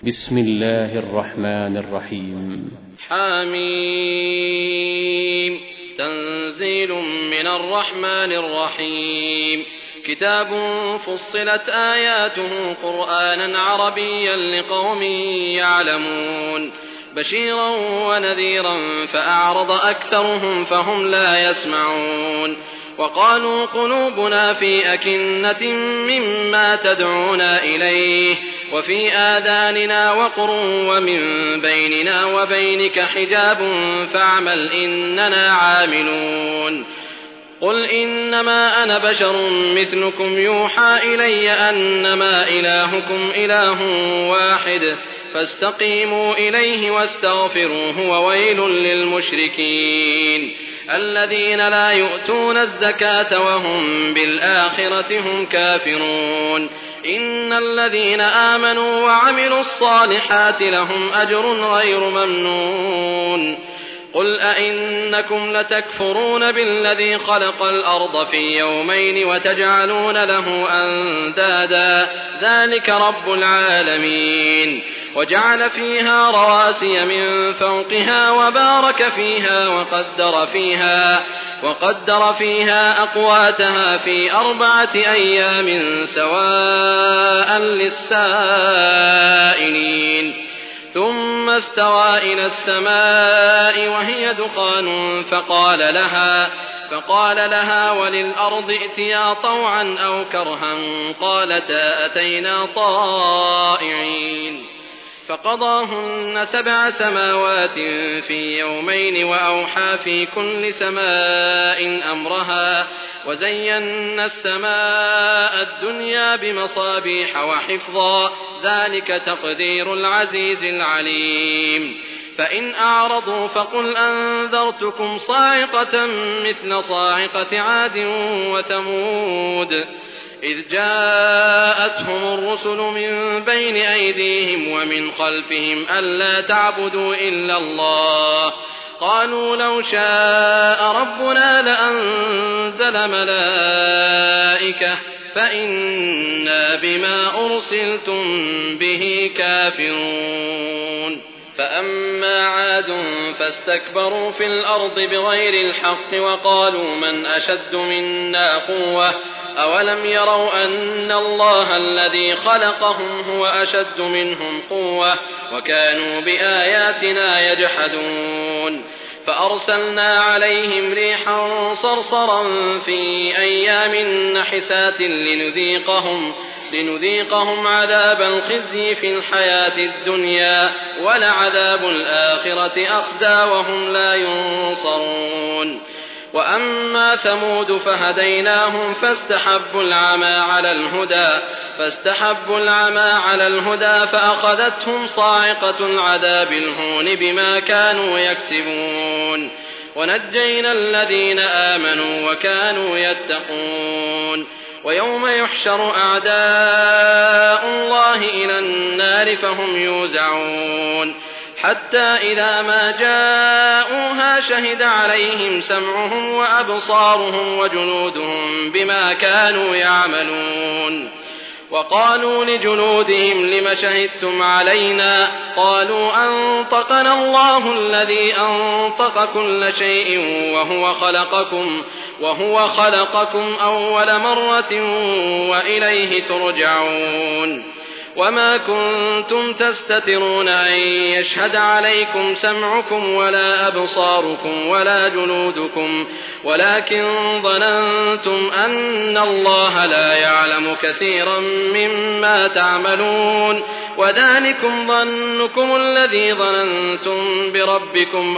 بسم الله الرحمن الرحيم. حميم. تنزيل من الرحمن الرحيم. كتاب فصلت آياته قرآنا عربيا لقوم يعلمون بشيرا ونذيرا فأعرض أكثرهم فهم لا يسمعون وقالوا قلوبنا في أكنة مما تدعونا إليه وفي آذاننا وقر ومن بيننا وبينك حجاب فاعمل إننا عاملون. قل إنما أنا بشر مثلكم يوحى إلي أنما إلهكم إله واحد فاستقيموا إليه واستغفروه وويل للمشركين الذين لا يؤتون الزكاة وهم بالآخرة هم كافرون. إن الذين آمنوا وعملوا الصالحات لهم أجر غير ممنون. قل أئنكم لتكفرون بالذي خلق الأرض في يومين وتجعلون له أندادا ذلك رب العالمين وجعل فيها رواسي من فوقها وبارك فيها وقدر فيها أقواتها في 4 أيام سواء للسائلين ثم استوى إلى السماء وهي دخان فقال لها وللأرض ائتيا طوعا أو كرها قالتا أتينا طائعين فقضاهن 7 سماوات في يومين وأوحى في كل سماء أمرها وزينا السماء الدنيا بمصابيح وحفظا ذلك تقدير العزيز العليم. فإن أعرضوا فقل أنذرتكم صاعقة مثل صاعقة عاد وثمود إذ جاءتهم الرسل من بين أيديهم ومن خلفهم ألا تعبدوا إلا الله قالوا لو شاء ربنا لأنزل ملائكة فإنا بما أرسلتم به كافرون. فأما عاد فاستكبروا في الأرض بغير الحق وقالوا من أشد منا قوة أولم يروا أن الله الذي خلقهم هو أشد منهم قوة وكانوا بآياتنا يجحدون. فأرسلنا عليهم ريحا صرصرا في أيام نحسات لنذيقهم عذاب الخزي في الحياة الدنيا ولعذاب الآخرة أخزى وهم لا ينصرون. وأما ثمود فهديناهم فاستحبوا العمى على الهدى فأخذتهم صاعقة العذاب الهون بما كانوا يكسبون ونجينا الذين آمنوا وكانوا يتقون. ويوم يحشر أعداء الله إلى النار فهم يوزعون حتى إذا ما جاءوها شهد عليهم سمعهم وأبصارهم وجلودهم بما كانوا يعملون. وقالوا لجلودهم لم شهدتم علينا قالوا أنطقنا الله الذي أنطق كل شيء وهو خلقكم أول مرة وإليه ترجعون. وما كنتم تستترون أن يشهد عليكم سمعكم ولا أبصاركم ولا جلودكم ولكن ظننتم أن الله لا يعلم كثيرا مما تعملون وذلكم ظنكم الذي ظننتم بربكم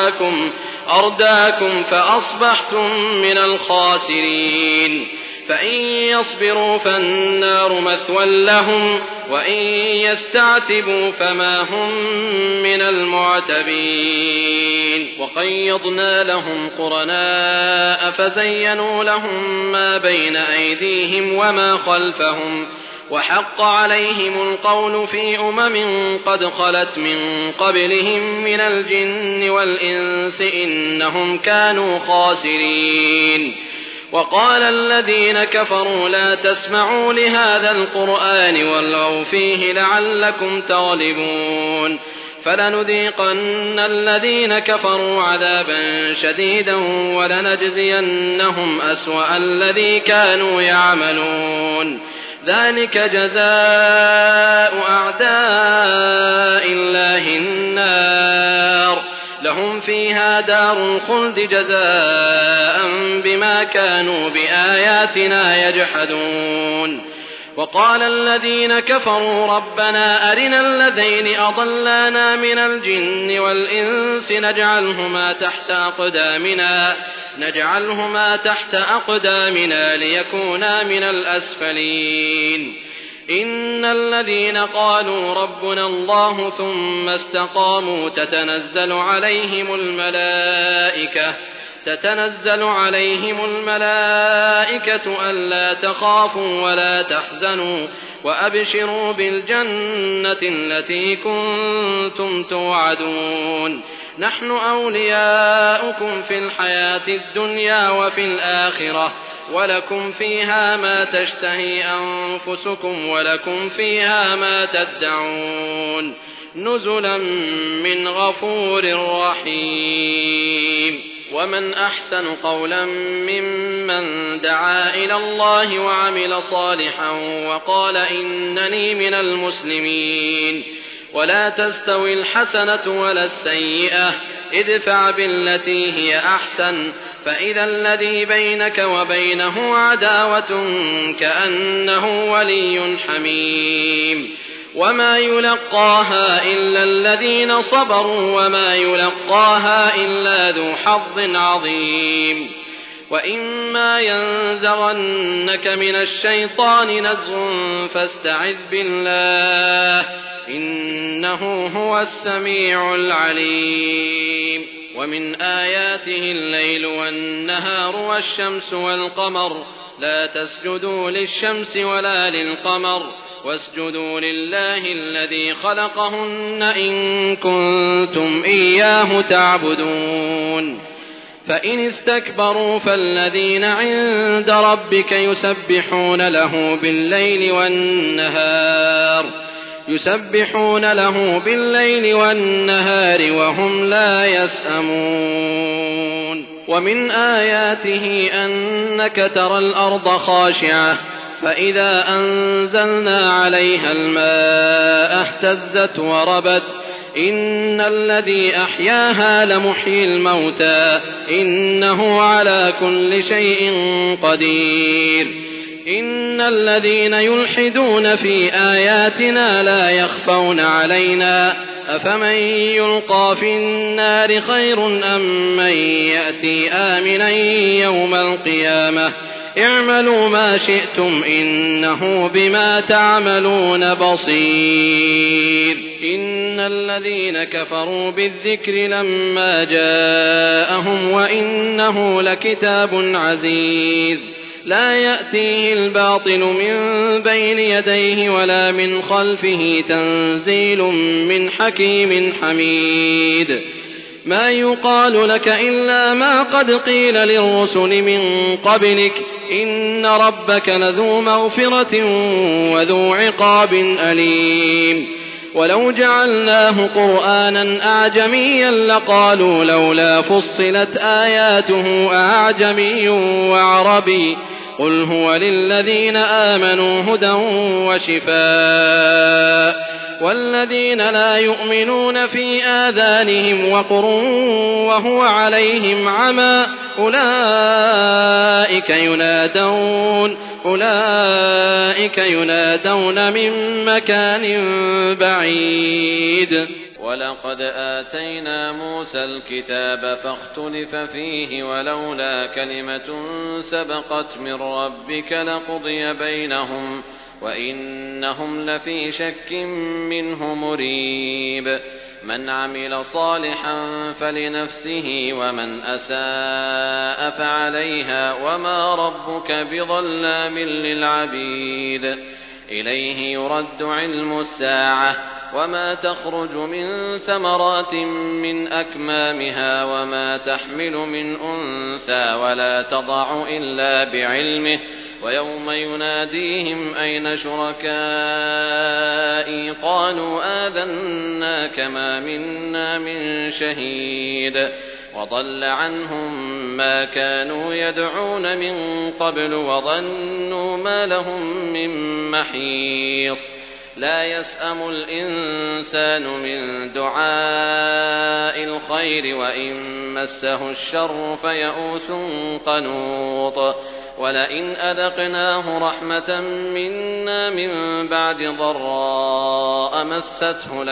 أرداكم فأصبحتم من الخاسرين. فإن يصبروا فالنار مثوى لهم وإن يستعتبوا فما هم من المعتبين. وقيضنا لهم قرناء فزينوا لهم ما بين أيديهم وما خلفهم وحق عليهم القول في قد خلت من قبلهم من الجن والإنس إنهم كانوا خاسرين. وقال الذين كفروا لا تسمعوا لهذا القرآن والغوا فيه لعلكم تغلبون فلنذيقن الذين كفروا عذابا شديدا ولنجزينهم أسوأ الذي كانوا يعملون ذلك جزاء أعداء الله النار لهم فيها دار الخلد جزاء بما كانوا بآياتنا يجحدون وقال الذين كفروا ربنا أرنا الذين أضلانا من الجن والإنس نجعلهما تحت أقدامنا ليكونا من الأسفلين إن الذين قالوا ربنا الله ثم استقاموا تتنزل عليهم الملائكة ألا تخافوا ولا تحزنوا وأبشروا بالجنة التي كنتم توعدون نحن أولياؤكم في الحياة الدنيا وفي الآخرة ولكم فيها ما تشتهي أنفسكم ولكم فيها ما تدعون نزلا من غفور رحيم ومن أحسن قولا ممن دعا إلى الله وعمل صالحا وقال إنني من المسلمين ولا تستوي الحسنة ولا السيئة ادفع بالتي هي أحسن فإذا الذي بينك وبينه عداوة كأنه ولي حميم وما يلقاها إلا الذين صبروا وما يلقاها إلا ذو حظ عظيم وإما ينزغنك من الشيطان نزغ فاستعذ بالله إنه هو السميع العليم ومن آياته الليل والنهار والشمس والقمر لا تسجدوا للشمس ولا للقمر واسجدوا لله الذي خلقهن إن كنتم إياه تعبدون فإن استكبروا فالذين عند ربك يسبحون له بالليل والنهار وهم لا يسأمون ومن آياته أنك ترى الأرض خاشعة فإذا أنزلنا عليها الماء اهتزت وربت إن الذي أحياها لمحيي الموتى إنه على كل شيء قدير إن الذين يلحدون في آياتنا لا يخفون علينا أفمن يلقى في النار خير أم من يأتي آمنا يوم القيامة اعملوا ما شئتم إنه بما تعملون بصير إن الذين كفروا بالذكر لما جاءهم وإنه لكتاب عزيز لا يأتيه الباطل من بين يديه ولا من خلفه تنزيل من حكيم حميد ما يقال لك إلا ما قد قيل للرسل من قبلك إن ربك لذو مغفرة وذو عقاب أليم ولو جعلناه قرآنا أعجميا لقالوا لولا فصلت آياته أعجمي وعربي قل هو للذين آمنوا هدى وشفاء والذين لا يؤمنون في آذانهم وقر وهو عليهم عمى أولئك ينادون من مكان بعيد ولقد آتينا موسى الكتاب فاختلف فيه ولولا كلمة سبقت من ربك لقضي بينهم وإنهم لفي شك منه مريب من عمل صالحا فلنفسه ومن أساء فعليها وما ربك بظلام للعبيد إليه يرد علم الساعة وما تخرج من ثمرات من أكمامها وما تحمل من أنثى ولا تضع إلا بعلمه ويوم يناديهم أين شركائي قالوا آذناك ما منا من شهيد وضل عنهم ما كانوا يدعون من قبل وظنوا ما لهم من محيص لا يسأم الإنسان من دعاء الخير وإن مسه الشر فيئوس قنوط ولئن أذقناه رحمة منا من بعد ضراء مسته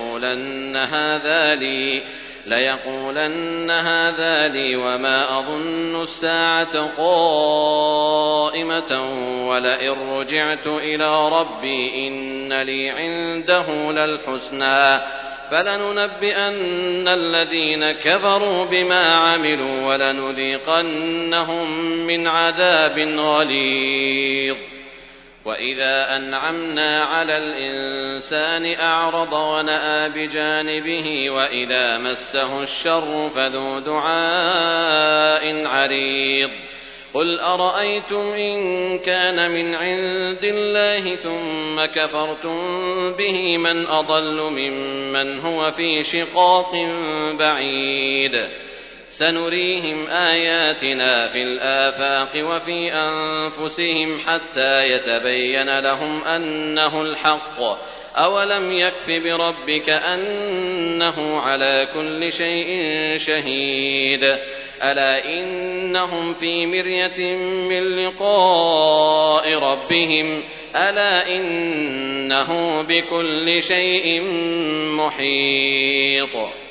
ليقولن هذا لي وما أظن الساعة قائمة ولئن رجعت إلى ربي إن لي عنده للحسنى فلننبئن الذين كفروا بما عملوا ولنذيقنهم من عذاب غليظ وإذا أنعمنا على الإنسان أعرض ونأى بجانبه وإذا مسه الشر فذو دعاء عريض قل أرأيتم إن كان من عند الله ثم كفرتم به من أضل ممن هو في شقاق بعيد سنريهم آياتنا في الآفاق وفي أنفسهم حتى يتبين لهم أنه الحق أولم يكف بربك أنه على كل شيء شهيد ألا إنهم في مرية من لقاء ربهم ألا إنه بكل شيء محيط